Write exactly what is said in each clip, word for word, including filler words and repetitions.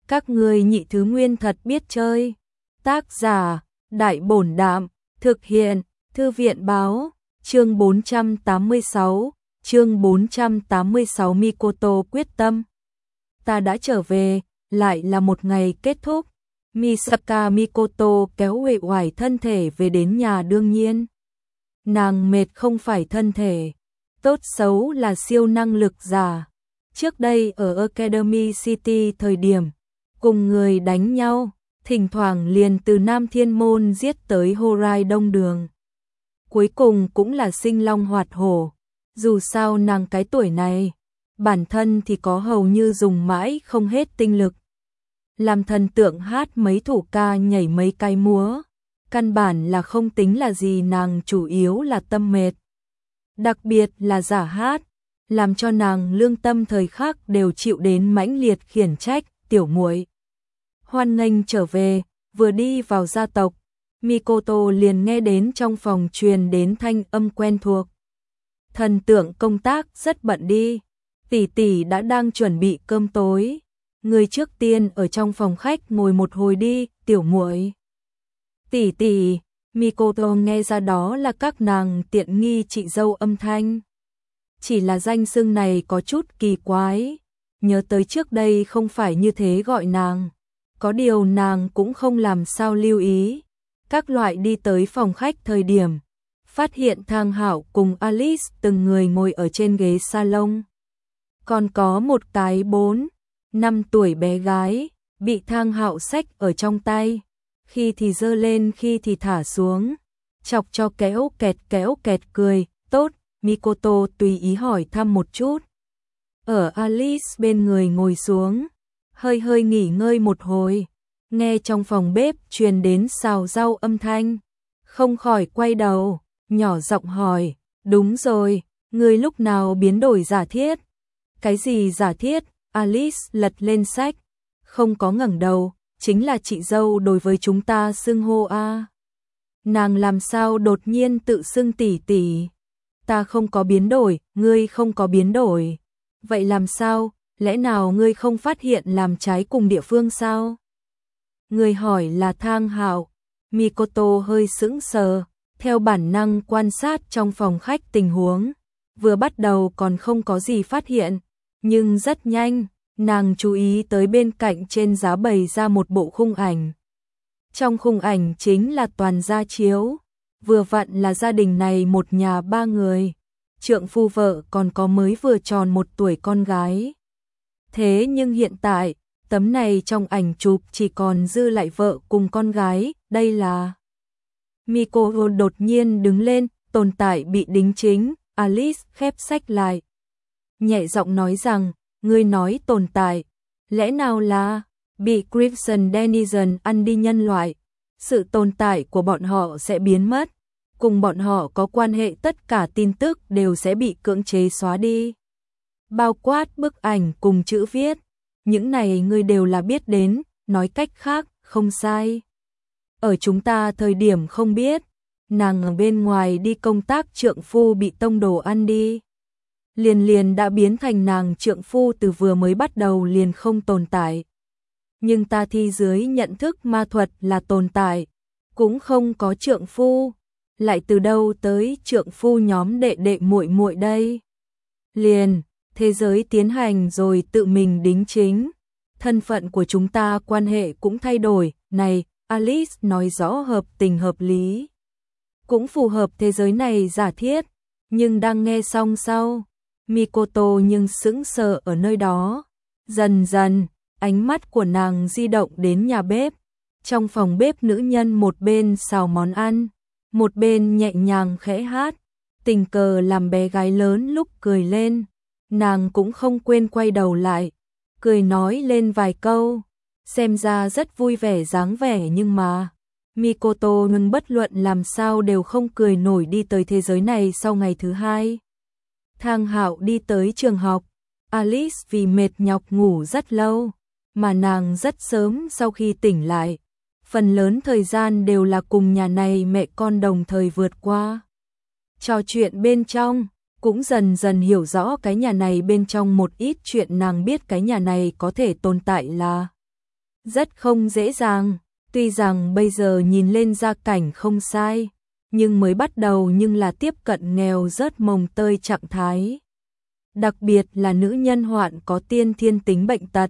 Các ngươi nhị thứ nguyên thật biết chơi. Tác giả, Đại Bổn Đạm, thực hiện, Thư viện Báo, chương bốn trăm tám mươi sáu, chương bốn trăm tám mươi sáu Mikoto quyết tâm. Ta đã trở về, lại là một ngày kết thúc. Misaka Mikoto kéo uể oải thân thể về đến nhà đương nhiên. Nàng mệt không phải thân thể, tốt xấu là siêu năng lực giả. Trước đây ở Academy City thời điểm, cùng người đánh nhau, thỉnh thoảng liền từ Nam Thiên Môn giết tới Horai Đông Đường. Cuối cùng cũng là sinh long hoạt hổ, dù sao nàng cái tuổi này, bản thân thì có hầu như dùng mãi không hết tinh lực. Làm thần tượng hát mấy thủ ca nhảy mấy cái múa, căn bản là không tính là gì, nàng chủ yếu là tâm mệt. Đặc biệt là giả hát, làm cho nàng lương tâm thời khắc đều chịu đến mãnh liệt khiển trách. Tiểu muội hoan nghênh trở về. Vừa đi vào gia tộc, Mikoto liền nghe đến trong phòng truyền đến thanh âm quen thuộc. Thần tượng công tác rất bận đi, tỷ tỷ đã đang chuẩn bị cơm tối, người trước tiên ở trong phòng khách ngồi một hồi đi, tiểu muội. Tỷ tỷ, Mikoto nghe ra đó là các nàng tiện nghi chị dâu âm thanh. Chỉ là danh xưng này có chút kỳ quái, nhớ tới trước đây không phải như thế gọi nàng, có điều nàng cũng không làm sao lưu ý. Các loại đi tới phòng khách thời điểm, phát hiện Thang Hạo cùng Alice từng người ngồi ở trên ghế salon. Còn có một cái bốn, năm tuổi bé gái, bị Thang Hạo xách ở trong tay, khi thì giơ lên khi thì thả xuống, chọc cho kéo kẹt kéo kẹt cười. Tốt, Mikoto tùy ý hỏi thăm một chút. Ở Alice bên người ngồi xuống, hơi hơi nghỉ ngơi một hồi, nghe trong phòng bếp truyền đến xào rau âm thanh, không khỏi quay đầu, nhỏ giọng hỏi, đúng rồi, ngươi lúc nào biến đổi giả thiết? Cái gì giả thiết? Alice lật lên sách, không có ngẩng đầu, chính là chị dâu đối với chúng ta xưng hô a. Nàng làm sao đột nhiên tự xưng tỷ tỷ? Ta không có biến đổi, ngươi không có biến đổi. Vậy làm sao? Lẽ nào ngươi không phát hiện làm trái cùng địa phương sao? Người hỏi là Thang Hạo. Mikoto hơi sững sờ, theo bản năng quan sát trong phòng khách tình huống. Vừa bắt đầu còn không có gì phát hiện, nhưng rất nhanh, nàng chú ý tới bên cạnh trên giá bày ra một bộ khung ảnh. Trong khung ảnh chính là toàn gia chiếu, vừa vặn là gia đình này một nhà ba người, trượng phu vợ còn có mới vừa tròn một tuổi con gái. Thế nhưng hiện tại, tấm này trong ảnh chụp chỉ còn dư lại vợ cùng con gái, đây là... Mikoto đột nhiên đứng lên, tồn tại bị đính chính. Alice khép sách lại, nhẹ giọng nói rằng, ngươi nói tồn tại, lẽ nào là bị Crimson Denizen ăn đi nhân loại, sự tồn tại của bọn họ sẽ biến mất, cùng bọn họ có quan hệ tất cả tin tức đều sẽ bị cưỡng chế xóa đi, bao quát bức ảnh cùng chữ viết, những này ngươi đều là biết đến, nói cách khác, không sai. Ở chúng ta thời điểm không biết, nàng ở bên ngoài đi công tác trượng phu bị tông đồ ăn đi. Liền liền đã biến thành nàng trượng phu từ vừa mới bắt đầu liền không tồn tại. Nhưng ta thi dưới nhận thức ma thuật là tồn tại, cũng không có trượng phu, lại từ đâu tới trượng phu nhóm đệ đệ muội muội đây? Liền, thế giới tiến hành rồi tự mình đính chính, thân phận của chúng ta quan hệ cũng thay đổi, này, Alice nói rõ hợp tình hợp lý. Cũng phù hợp thế giới này giả thiết, nhưng đang nghe xong sau, Mikoto nhưng sững sờ ở nơi đó. Dần dần, ánh mắt của nàng di động đến nhà bếp. Trong phòng bếp nữ nhân một bên xào món ăn, một bên nhẹ nhàng khẽ hát, tình cờ làm bé gái lớn lúc cười lên. Nàng cũng không quên quay đầu lại, cười nói lên vài câu, xem ra rất vui vẻ dáng vẻ nhưng mà... Mikoto ngừng bất luận làm sao đều không cười nổi đi tới thế giới này sau ngày thứ hai. Thang Hạo đi tới trường học, Alice vì mệt nhọc ngủ rất lâu, mà nàng rất sớm sau khi tỉnh lại. Phần lớn thời gian đều là cùng nhà này mẹ con đồng thời vượt qua. Trò chuyện bên trong, cũng dần dần hiểu rõ cái nhà này bên trong một ít chuyện nàng biết cái nhà này có thể tồn tại là rất không dễ dàng, tuy rằng bây giờ nhìn lên gia cảnh không sai, nhưng mới bắt đầu nhưng là tiếp cận nghèo rớt mồng tơi trạng thái. Đặc biệt là nữ nhân hoạn có tiên thiên tính bệnh tật,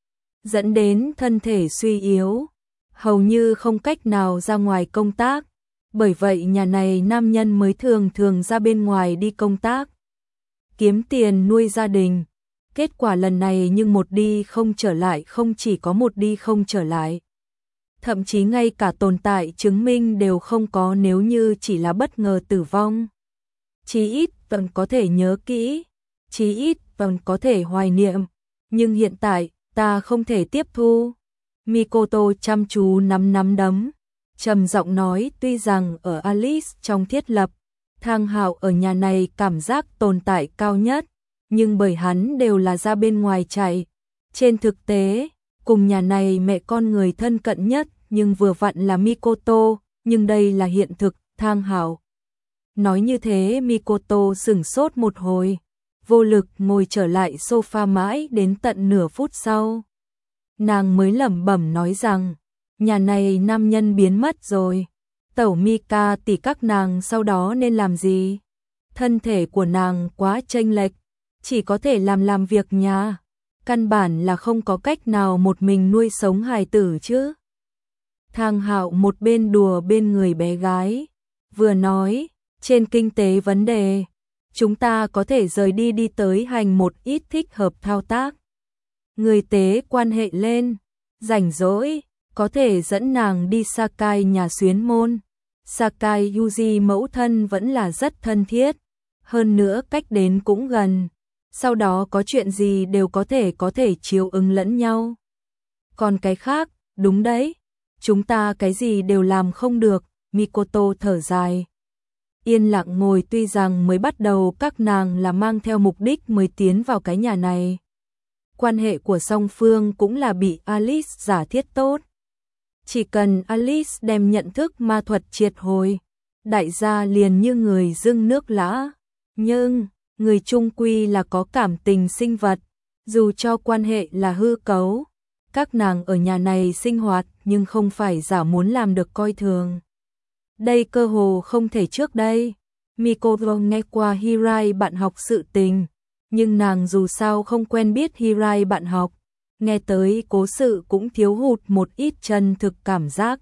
dẫn đến thân thể suy yếu, hầu như không cách nào ra ngoài công tác, bởi vậy nhà này nam nhân mới thường thường ra bên ngoài đi công tác, kiếm tiền nuôi gia đình. Kết quả lần này nhưng một đi không trở lại, không chỉ có một đi không trở lại. Thậm chí ngay cả tồn tại chứng minh đều không có, nếu như chỉ là bất ngờ tử vong. Chí ít vẫn có thể nhớ kỹ, chí ít vẫn có thể hoài niệm, nhưng hiện tại ta không thể tiếp thu. Mikoto chăm chú nắm nắm đấm, trầm giọng nói, tuy rằng ở Alice trong thiết lập, Thang Hạo ở nhà này cảm giác tồn tại cao nhất, nhưng bởi hắn đều là ra bên ngoài chạy. Trên thực tế, cùng nhà này mẹ con người thân cận nhất, nhưng vừa vặn là Mikoto, nhưng đây là hiện thực, Thang Hạo. Nói như thế Mikoto sửng sốt một hồi, vô lực ngồi trở lại sofa mãi đến tận nửa phút sau. Nàng mới lẩm bẩm nói rằng, nhà này nam nhân biến mất rồi. Tẩu Mika tỷ các nàng sau đó nên làm gì? Thân thể của nàng quá chênh lệch, chỉ có thể làm làm việc nhà, căn bản là không có cách nào một mình nuôi sống hài tử chứ. Thang Hạo một bên đùa bên người bé gái, vừa nói, trên kinh tế vấn đề, chúng ta có thể rời đi đi tới hành một ít thích hợp thao tác. Người tế quan hệ lên, rảnh rỗi, có thể dẫn nàng đi Sakai nhà xuyến môn. Sakai Yuji mẫu thân vẫn là rất thân thiết, hơn nữa cách đến cũng gần, sau đó có chuyện gì đều có thể có thể chiếu ứng lẫn nhau. Còn cái khác, đúng đấy, chúng ta cái gì đều làm không được, Mikoto thở dài. Yên lặng ngồi, tuy rằng mới bắt đầu các nàng là mang theo mục đích mới tiến vào cái nhà này. Quan hệ của song phương cũng là bị Alice giả thiết tốt. Chỉ cần Alice đem nhận thức ma thuật triệt hồi, đại gia liền như người dưng nước lã. Nhưng, người chung quy là có cảm tình sinh vật, dù cho quan hệ là hư cấu. Các nàng ở nhà này sinh hoạt nhưng không phải giả muốn làm được coi thường. Đây cơ hồ không thể trước đây. Mikoto nghe qua Hirai bạn học sự tình, nhưng nàng dù sao không quen biết Hirai bạn học. Nghe tới cố sự cũng thiếu hụt một ít chân thực cảm giác.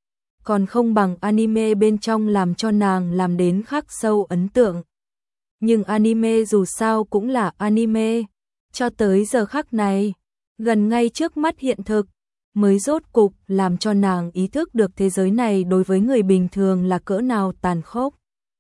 Còn không bằng anime bên trong làm cho nàng làm đến khắc sâu ấn tượng. Nhưng anime dù sao cũng là anime. Cho tới giờ khắc này, gần ngay trước mắt hiện thực, mới rốt cục làm cho nàng ý thức được thế giới này đối với người bình thường là cỡ nào tàn khốc.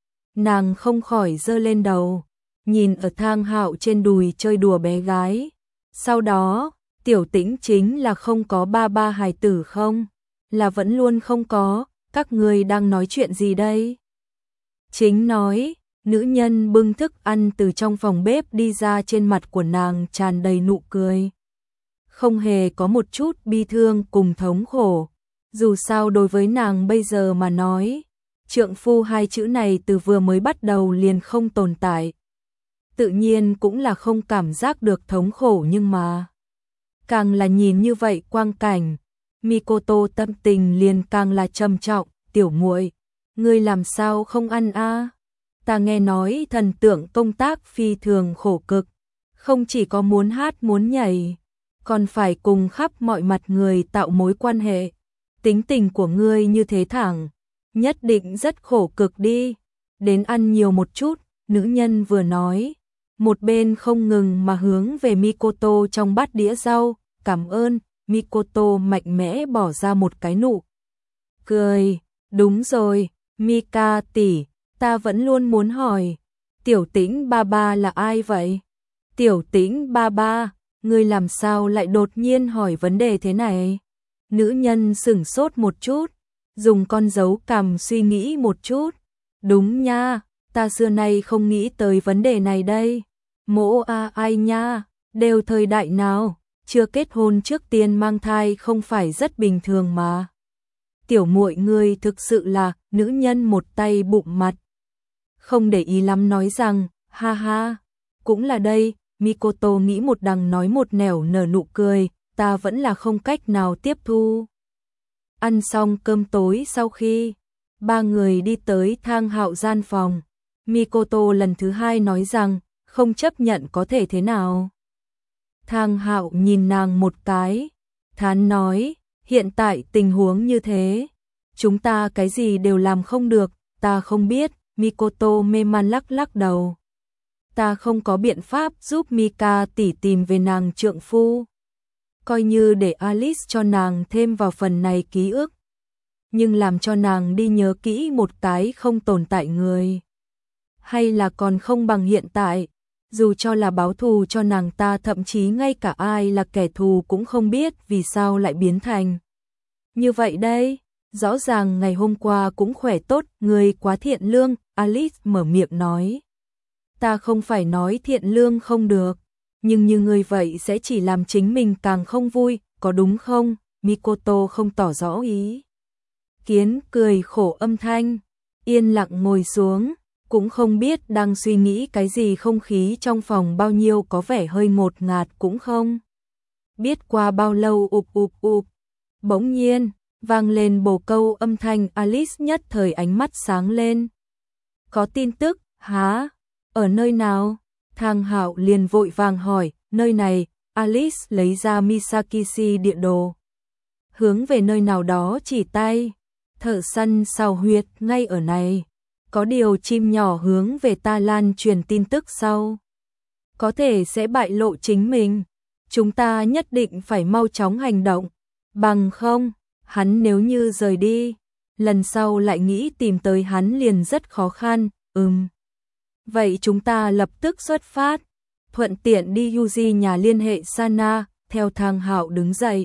Nàng không khỏi giơ lên đầu, nhìn ở Thang Hạo trên đùi chơi đùa bé gái. Sau đó, Tiểu Tĩnh chính là không có ba ba hài tử không? Là vẫn luôn không có, các người đang nói chuyện gì đây? Chính nói, nữ nhân bưng thức ăn từ trong phòng bếp đi ra, trên mặt của nàng tràn đầy nụ cười. Không hề có một chút bi thương cùng thống khổ. Dù sao đối với nàng bây giờ mà nói, trượng phu hai chữ này từ vừa mới bắt đầu liền không tồn tại. Tự nhiên cũng là không cảm giác được thống khổ, nhưng mà càng là nhìn như vậy quang cảnh, Mikoto tâm tình liền càng là trầm trọng. Tiểu muội, ngươi làm sao không ăn a? Ta nghe nói thần tượng công tác phi thường khổ cực, không chỉ có muốn hát muốn nhảy, còn phải cùng khắp mọi mặt người tạo mối quan hệ. Tính tình của ngươi như thế thẳng, nhất định rất khổ cực đi, đến ăn nhiều một chút. Nữ nhân vừa nói, một bên không ngừng mà hướng về Mikoto trong bát đĩa rau. Cảm ơn. Mikoto mạnh mẽ bỏ ra một cái nụ cười. Đúng rồi, Mika tỷ, ta vẫn luôn muốn hỏi, Tiểu Tĩnh ba ba là ai vậy? Tiểu Tĩnh ba ba, ngươi làm sao lại đột nhiên hỏi vấn đề thế này? Nữ nhân sửng sốt một chút, dùng con dấu cằm suy nghĩ một chút. Đúng nha, ta xưa nay không nghĩ tới vấn đề này đây. Mỗ a ai nha, đều thời đại nào, chưa kết hôn trước tiên mang thai không phải rất bình thường mà. Tiểu muội ngươi thực sự là, nữ nhân một tay bụng mặt. Không để ý lắm nói rằng, ha ha, cũng là đây. Mikoto nghĩ một đằng nói một nẻo nở nụ cười, ta vẫn là không cách nào tiếp thu. Ăn xong cơm tối sau khi ba người đi tới Thang Hạo gian phòng, Mikoto lần thứ hai nói rằng không chấp nhận có thể thế nào. Thang Hạo nhìn nàng một cái, thán nói, hiện tại tình huống như thế, chúng ta cái gì đều làm không được, ta không biết. Mikoto mê man lắc lắc đầu. Ta không có biện pháp giúp Mika tỷ tìm về nàng trượng phu. Coi như để Alice cho nàng thêm vào phần này ký ức. Nhưng làm cho nàng đi nhớ kỹ một cái không tồn tại người. Hay là còn không bằng hiện tại. Dù cho là báo thù cho nàng, ta thậm chí ngay cả ai là kẻ thù cũng không biết vì sao lại biến thành như vậy đây. Rõ ràng ngày hôm qua cũng khỏe tốt, người quá thiện lương, Alice mở miệng nói. Ta không phải nói thiện lương không được, nhưng như người vậy sẽ chỉ làm chính mình càng không vui, có đúng không? Mikoto không tỏ rõ ý kiến, cười khổ âm thanh, yên lặng ngồi xuống, cũng không biết đang suy nghĩ cái gì. Không khí trong phòng bao nhiêu có vẻ hơi ngột ngạt, cũng không biết qua bao lâu ụp ụp ụp. Bỗng nhiên vang lên bồ câu âm thanh, Alice nhất thời ánh mắt sáng lên. Có tin tức, hả? Ở nơi nào? Thang Hạo liền vội vàng hỏi, nơi này. Alice lấy ra Misakishi địa đồ, hướng về nơi nào đó chỉ tay. Thợ săn xào huyệt ngay ở này. Có điều chim nhỏ hướng về ta lan truyền tin tức sau, có thể sẽ bại lộ chính mình. Chúng ta nhất định phải mau chóng hành động, bằng không hắn nếu như rời đi, lần sau lại nghĩ tìm tới hắn liền rất khó khăn. Ừm. Vậy chúng ta lập tức xuất phát, thuận tiện đi Yuji nhà liên hệ Sana. Theo Thang Hạo đứng dậy,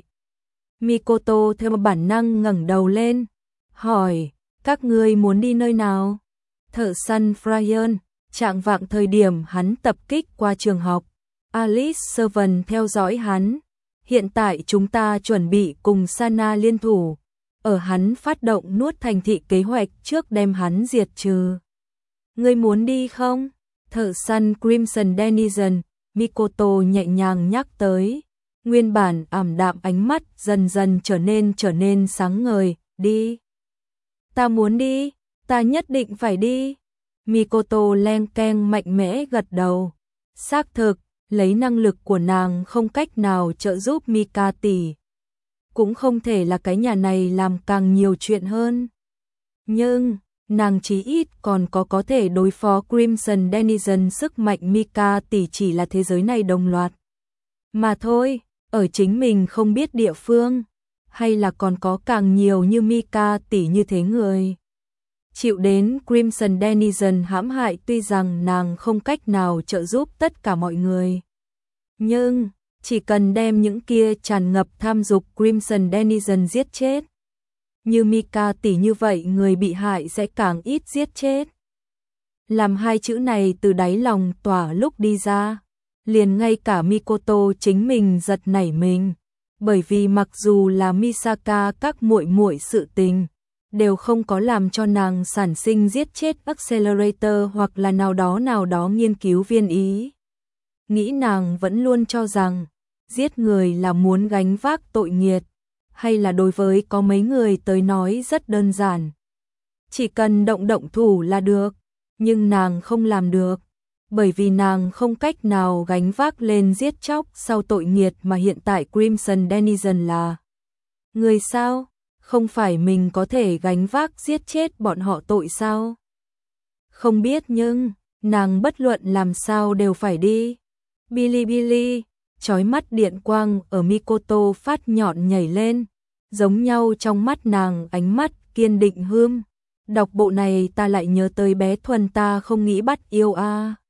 Mikoto theo bản năng ngẩng đầu lên, hỏi, các ngươi muốn đi nơi nào? Thợ săn Brian, trạng vạng thời điểm hắn tập kích qua trường học, Alice Servant theo dõi hắn. Hiện tại chúng ta chuẩn bị cùng Sana liên thủ, ở hắn phát động nuốt thành thị kế hoạch trước đem hắn diệt trừ. Ngươi muốn đi không? Thợ săn Crimson Denizen, Mikoto nhẹ nhàng nhắc tới. Nguyên bản ảm đạm ánh mắt dần dần trở nên trở nên sáng ngời. Đi. Ta muốn đi, ta nhất định phải đi. Mikoto leng keng mạnh mẽ gật đầu. Xác thực, lấy năng lực của nàng không cách nào trợ giúp Mika tỷ, cũng không thể là cái nhà này làm càng nhiều chuyện hơn. Nhưng nàng chí ít còn có có thể đối phó Crimson Denizen. Sức mạnh Mika tỷ chỉ là thế giới này đồng loạt mà thôi, ở chính mình không biết địa phương, hay là còn có càng nhiều như Mika tỷ như thế người chịu đến Crimson Denizen hãm hại. Tuy rằng nàng không cách nào trợ giúp tất cả mọi người, nhưng chỉ cần đem những kia tràn ngập tham dục Crimson Denizen giết chết, như Mika tỷ như vậy, người bị hại sẽ càng ít giết chết. Làm hai chữ này từ đáy lòng tỏa lúc đi ra, liền ngay cả Mikoto chính mình giật nảy mình, bởi vì mặc dù là Misaka các muội muội sự tình đều không có làm cho nàng sản sinh giết chết Accelerator hoặc là nào đó nào đó nghiên cứu viên ý nghĩ. Nàng vẫn luôn cho rằng giết người là muốn gánh vác tội nghiệt, hay là đối với có mấy người tới nói rất đơn giản, chỉ cần động động thủ là được. Nhưng nàng không làm được, bởi vì nàng không cách nào gánh vác lên giết chóc sau tội nghiệt mà hiện tại Crimson Denizen là người sao? Không phải mình có thể gánh vác giết chết bọn họ tội sao? Không biết, nhưng nàng bất luận làm sao đều phải đi. Bilibili, chói mắt điện quang ở Mikoto phát nhọn nhảy lên, giống nhau trong mắt nàng ánh mắt kiên định hươm. Đọc bộ này ta lại nhớ tới bé Thuần, ta không nghĩ bắt yêu a.